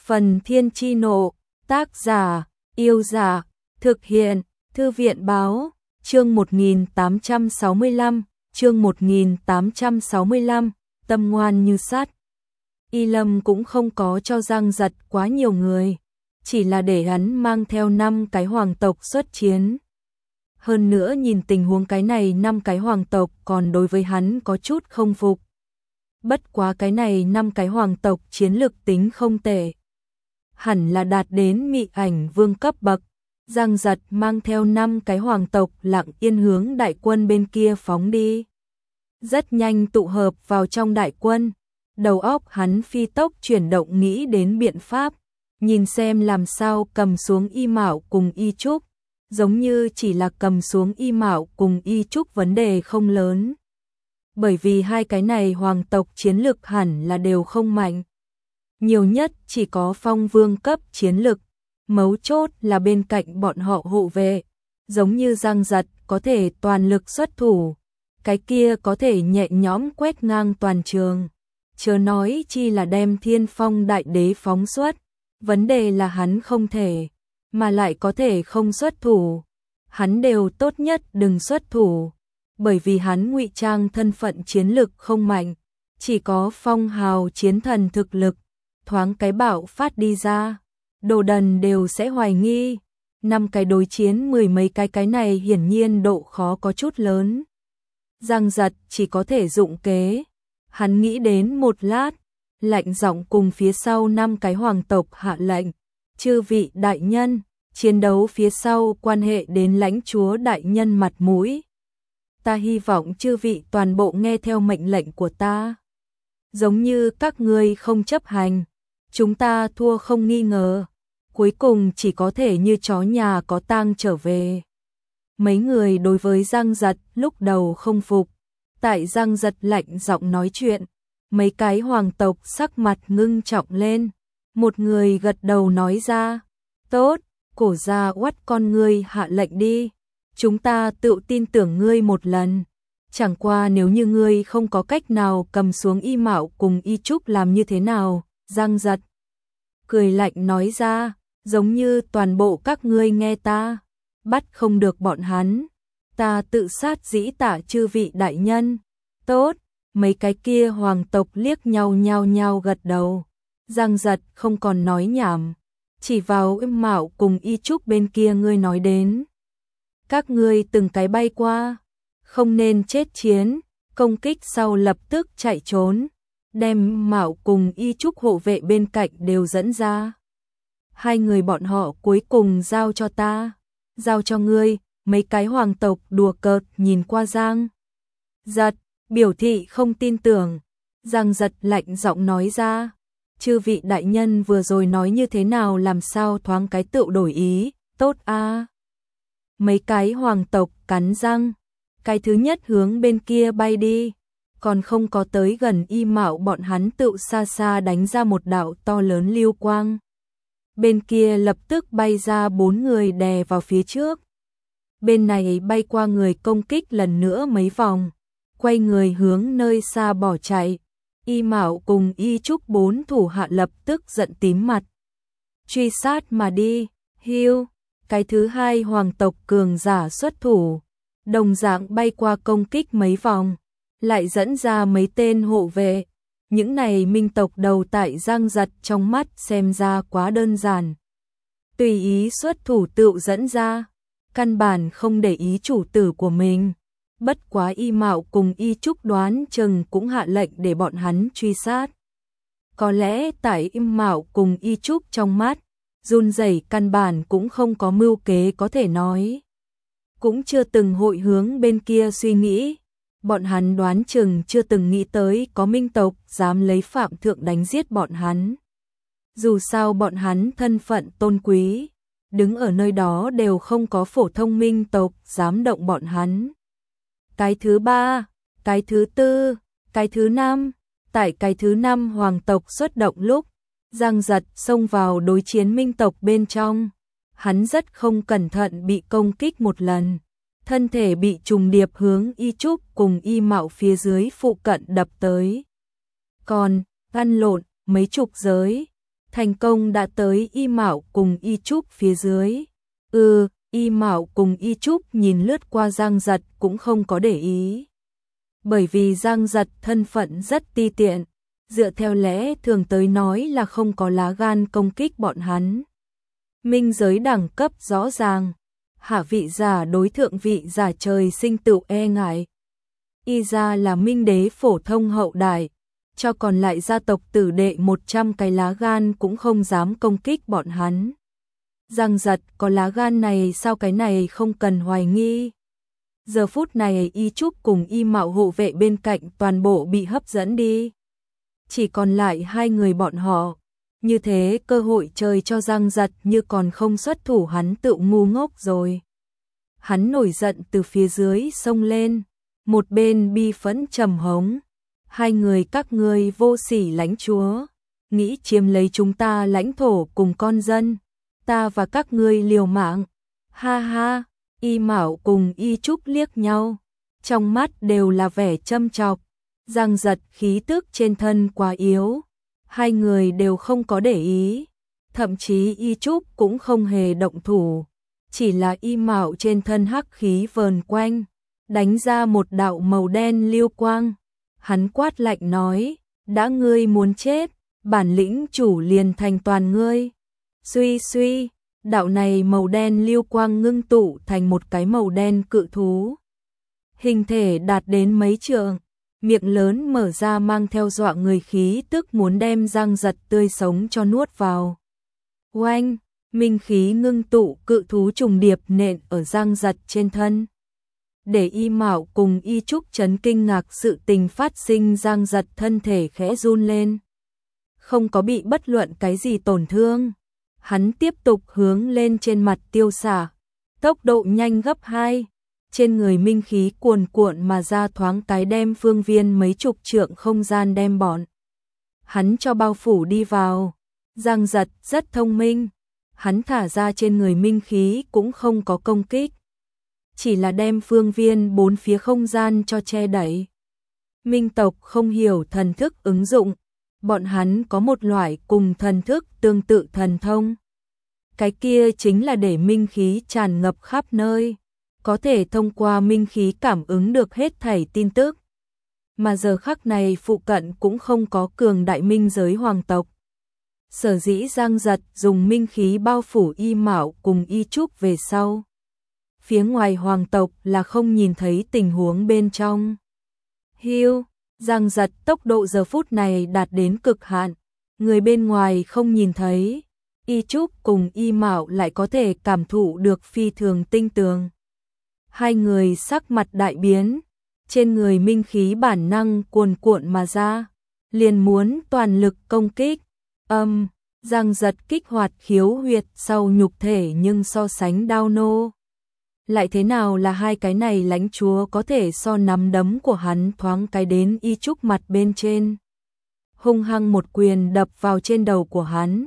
Phần Thiên Chi Nộ, tác giả, Yêu Giả, thực hiện, Thư viện Báo, chương 1865, chương 1865, tâm ngoan như sắt. Y Lâm cũng không có cho Giang Giật quá nhiều người, chỉ là để hắn mang theo 5 cái hoàng tộc xuất chiến. Hơn nữa nhìn tình huống cái này 5 cái hoàng tộc còn đối với hắn có chút không phục. Bất quá cái này 5 cái hoàng tộc chiến lực tính không tệ, hẳn là đạt đến Mị Ảnh Vương cấp bậc. Giang Giật mang theo 5 cái hoàng tộc lặng yên hướng đại quân bên kia phóng đi. Rất nhanh tụ hợp vào trong đại quân, đầu óc hắn phi tốc chuyển động nghĩ đến biện pháp, nhìn xem làm sao cầm xuống Y Mạo cùng Y Trúc, giống như chỉ là cầm xuống Y Mạo cùng Y Trúc vấn đề không lớn. Bởi vì hai cái này hoàng tộc chiến lực hẳn là đều không mạnh. Nhiều nhất chỉ có Phong Vương cấp chiến lực, mấu chốt là bên cạnh bọn họ hộ vệ, giống như Giang Giật có thể toàn lực xuất thủ, cái kia có thể nhẹ nhõm quét ngang toàn trường. Chớ nói chi là đem Thiên Phong Đại Đế phóng xuất, vấn đề là hắn không thể, mà lại có thể không xuất thủ. Hắn đều tốt nhất đừng xuất thủ, bởi vì hắn ngụy trang thân phận chiến lực không mạnh, chỉ có phong hào chiến thần thực lực, thoáng cái bạo phát đi ra, đồ đần đều sẽ hoài nghi. 5 cái đối chiến 10 mấy cái này hiển nhiên độ khó có chút lớn. Giang Giật chỉ có thể dụng kế. Hắn nghĩ đến một lát, lạnh giọng cùng phía sau 5 cái hoàng tộc hạ lệnh, chư vị đại nhân, chiến đấu phía sau quan hệ đến lãnh chúa đại nhân mặt mũi. Ta hy vọng chư vị toàn bộ nghe theo mệnh lệnh của ta. Giống như các ngươi không chấp hành, chúng ta thua không nghi ngờ, cuối cùng chỉ có thể như chó nhà có tang trở về. Mấy người đối với Giang Giật lúc đầu không phục, tại Giang Giật lạnh giọng nói chuyện, mấy cái hoàng tộc sắc mặt ngưng trọng lên. Một người gật đầu nói ra, tốt, Cổ gia Oát con ngươi hạ lệnh đi, chúng ta tự tin tưởng ngươi một lần. Chẳng qua nếu như ngươi không có cách nào cầm xuống Y Mạo cùng Y Trúc làm như thế nào? Giang Giật cười lạnh nói ra, giống như toàn bộ các ngươi nghe ta, bắt không được bọn hắn, ta tự sát dĩ tạ chư vị đại nhân. Tốt, mấy cái kia hoàng tộc liếc nhau nhau gật đầu. Giang Giật không còn nói nhảm, chỉ vào Y Mạo cùng Y Trúc bên kia ngươi nói đến. Các ngươi từng cái bay qua, không nên chết chiến, công kích sau lập tức chạy trốn, đem Mạo cùng Y Trúc hộ vệ bên cạnh đều dẫn ra. 2 người bọn họ cuối cùng giao cho ta, giao cho ngươi. Mấy cái hoàng tộc đùa cợt nhìn qua Giang Giật, biểu thị không tin tưởng. Giang Giật lạnh giọng nói ra, chư vị đại nhân vừa rồi nói như thế nào làm sao thoáng cái tự đổi ý, tốt a. Mấy cái hoàng tộc cắn răng, cái thứ nhất hướng bên kia bay đi, còn không có tới gần Y Mạo bọn hắn tự xa xa đánh ra một đạo to lớn lưu quang. Bên kia lập tức bay ra 4 người đè vào phía trước. Bên này bay qua người công kích lần nữa mấy vòng, quay người hướng nơi xa bỏ chạy. Y Mạo cùng Y Trúc 4 thủ hạ lập tức giận tím mặt, truy sát mà đi. Hiu, cái thứ hai hoàng tộc cường giả xuất thủ, đồng dạng bay qua công kích mấy vòng, lại dẫn ra mấy tên hộ vệ. Những này minh tộc đầu tại Giang Giật trong mắt xem ra quá đơn giản, tùy ý xuất thủ tự dẫn ra, căn bản không để ý chủ tử của mình. Bất quá Y Mạo cùng Y Trúc đoán chừng cũng hạ lệnh để bọn hắn truy sát. Có lẽ tại Y Mạo cùng Y Trúc trong mắt, run rẩy căn bản cũng không có mưu kế có thể nói, cũng chưa từng hội hướng bên kia suy nghĩ. Bọn hắn đoán chừng chưa từng nghĩ tới có minh tộc dám lấy phạm thượng đánh giết bọn hắn. Dù sao bọn hắn thân phận tôn quý, đứng ở nơi đó đều không có phổ thông minh tộc dám động bọn hắn. Cái thứ 3, cái thứ 4, cái thứ 5, tại cái thứ 5 hoàng tộc xuất động lúc, Giang Giật xông vào đối chiến minh tộc bên trong. Hắn rất không cẩn thận bị công kích một lần, thân thể bị trùng điệp hướng Y Trúc cùng Y Mạo phía dưới phụ cận đập tới. Còn lăn lộn mấy chục giới, thành công đã tới Y Mạo cùng Y Trúc phía dưới. Y Mạo cùng Y Trúc nhìn lướt qua Giang Giật cũng không có để ý. Bởi vì Giang Giật thân phận rất ti tiện, dựa theo lẽ thường tới nói là không có lá gan công kích bọn hắn. Minh giới đẳng cấp rõ ràng, hạ vị giả đối thượng vị giả trời sinh tự e ngại. Y gia là minh đế phổ thông hậu đại, cho còn lại gia tộc tử đệ 100 cái lá gan cũng không dám công kích bọn hắn. Giang Giật có lá gan này sao, cái này không cần hoài nghi. Giờ phút này Y Trúc cùng Y Mạo hộ vệ bên cạnh toàn bộ bị hấp dẫn đi. Chỉ còn lại hai người bọn họ. Như thế cơ hội trời cho Giang Giật như còn không xuất thủ hắn tự ngu ngốc rồi. Hắn nổi giận từ phía dưới xông lên, một bên bi phẫn trầm hống. Hai người các ngươi vô sỉ lãnh chúa, nghĩ chiếm lấy chúng ta lãnh thổ cùng con dân, ta và các ngươi liều mạng. Ha ha, Y Mạo cùng Y Trúc liếc nhau, trong mắt đều là vẻ châm chọc. Giang Giật khí tức trên thân quá yếu, hai người đều không có để ý, thậm chí Y Trúc cũng không hề động thủ, chỉ là Y Mạo trên thân hắc khí vờn quanh, đánh ra một đạo màu đen lưu quang. Hắn quát lạnh nói, đã ngươi muốn chết, bản lĩnh chủ liền thành toàn ngươi. Suy suy, đạo này màu đen lưu quang ngưng tụ thành một cái màu đen cự thú. Hình thể đạt đến mấy trượng, miệng lớn mở ra mang theo dọa người khí tức muốn đem Giang Giật tươi sống cho nuốt vào. Oanh, minh khí ngưng tụ cự thú trùng điệp nện ở Giang Giật trên thân. Để Y Mạo cùng Y Trúc chấn kinh ngạc sự tình phát sinh, Giang Giật thân thể khẽ run lên. Không có bị bất luận cái gì tổn thương. Hắn tiếp tục hướng lên trên mặt tiêu xả, tốc độ nhanh gấp 2. Trên người minh khí cuồn cuộn mà ra, thoáng cái đem phương viên mấy chục trượng không gian đem bọn hắn cho bao phủ đi vào. Giang Giật rất thông minh, hắn thả ra trên người minh khí cũng không có công kích, chỉ là đem phương viên bốn phía không gian cho che đậy. Minh tộc không hiểu thần thức ứng dụng, bọn hắn có một loại cùng thần thức tương tự thần thông. Cái kia chính là để minh khí tràn ngập khắp nơi, có thể thông qua minh khí cảm ứng được hết thảy tin tức. Mà giờ khắc này phụ cận cũng không có cường đại minh giới hoàng tộc. Sở dĩ Giang Giật dùng minh khí bao phủ Y Mạo cùng Y Trúc về sau. Phía ngoài hoàng tộc là không nhìn thấy tình huống bên trong. Hiu, Giang Giật tốc độ giờ phút này đạt đến cực hạn, người bên ngoài không nhìn thấy, Y Trúc cùng Y Mạo lại có thể cảm thụ được phi thường tinh tường. Hai người sắc mặt đại biến, trên người minh khí bản năng cuồn cuộn mà ra, liền muốn toàn lực công kích. Giang Giật kích hoạt khiếu huyệt sau nhục thể, nhưng so sánh đao nô lại thế nào là hai cái này lãnh chúa có thể so nắm đấm của hắn thoáng cái đến Y Trúc mặt bên trên. Hung hăng một quyền đập vào trên đầu của hắn.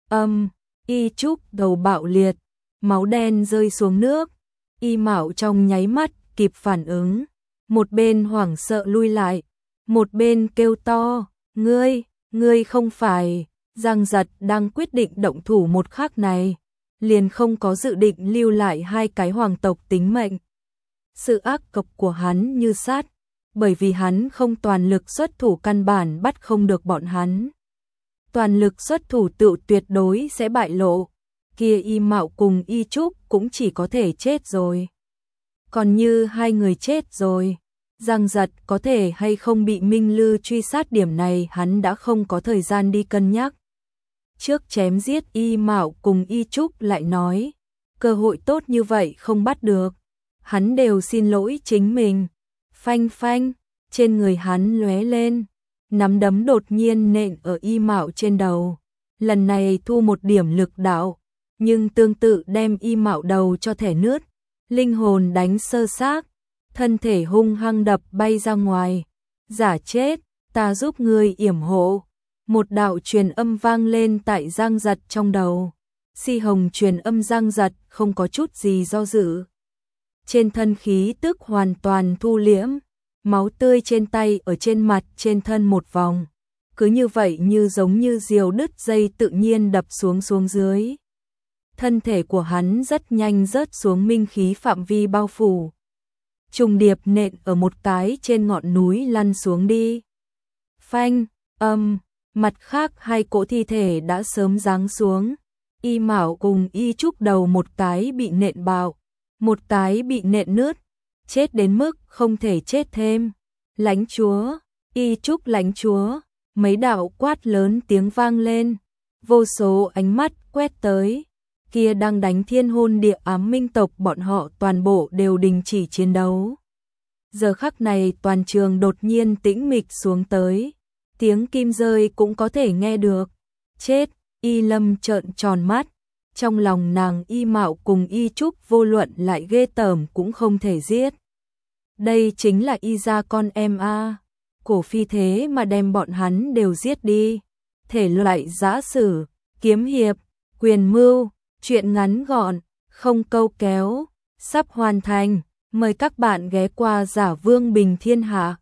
Y Trúc đầu bạo liệt, máu đen rơi xuống nước. Y Mạo trong nháy mắt kịp phản ứng, một bên hoảng sợ lui lại, một bên kêu to, ngươi không phải. Giang Giật đang quyết định động thủ một khắc này, liền không có dự định lưu lại hai cái hoàng tộc tính mệnh. Sự ác độc của hắn như sát, bởi vì hắn không toàn lực xuất thủ căn bản bắt không được bọn hắn. Toàn lực xuất thủ tự tuyệt đối sẽ bại lộ, kia Y Mạo cùng Y Trúc cũng chỉ có thể chết rồi. Còn như hai người chết rồi, Giang Giật có thể hay không bị Minh Lư truy sát, điểm này hắn đã không có thời gian đi cân nhắc. Trước chém giết Y Mạo cùng Y Trúc lại nói, cơ hội tốt như vậy không bắt được, hắn đều xin lỗi chính mình. Phanh phanh, trên người hắn lóe lên, nắm đấm đột nhiên nện ở Y Mạo trên đầu. Lần này thu một điểm lực đạo, nhưng tương tự đem Y Mạo đầu cho thẻ nứt, linh hồn đánh sơ xác, thân thể hung hăng đập bay ra ngoài. Giả chết, ta giúp ngươi yểm hộ. Một đạo truyền âm vang lên tại Giang Giật trong đầu. Si hồng truyền âm Giang Giật không có chút gì do dự. Trên thân khí tức hoàn toàn thu liễm, máu tươi trên tay ở trên mặt trên thân một vòng, cứ như vậy như giống như diều đứt dây tự nhiên đập xuống dưới. Thân thể của hắn rất nhanh rớt xuống minh khí phạm vi bao phủ. Trùng điệp nện ở một cái trên ngọn núi lăn xuống đi. Phanh, mặt khác hai cỗ thi thể đã sớm giáng xuống. Y Mạo cùng Y Trúc đầu một cái bị nện bạo, một cái bị nện nứt, chết đến mức không thể chết thêm. Lãnh chúa, Y Trúc lãnh chúa, mấy đạo quát lớn tiếng vang lên, vô số ánh mắt quét tới. Kia đang đánh thiên hôn địa ám minh tộc bọn họ toàn bộ đều đình chỉ chiến đấu. Giờ khắc này toàn trường đột nhiên tĩnh mịch xuống tới, tiếng kim rơi cũng có thể nghe được. Chết, Y Lâm trợn tròn mắt, trong lòng nàng Y Mạo cùng Y Trúc vô luận lại ghê tởm cũng không thể giết. Đây chính là Y gia con em a. Cổ phi thế mà đem bọn hắn đều giết đi. Thể loại giã sử, kiếm hiệp, quyền mưu, chuyện ngắn gọn, không câu kéo, sắp hoàn thành. Mời các bạn ghé qua Giả Vương Bình Thiên Hạ.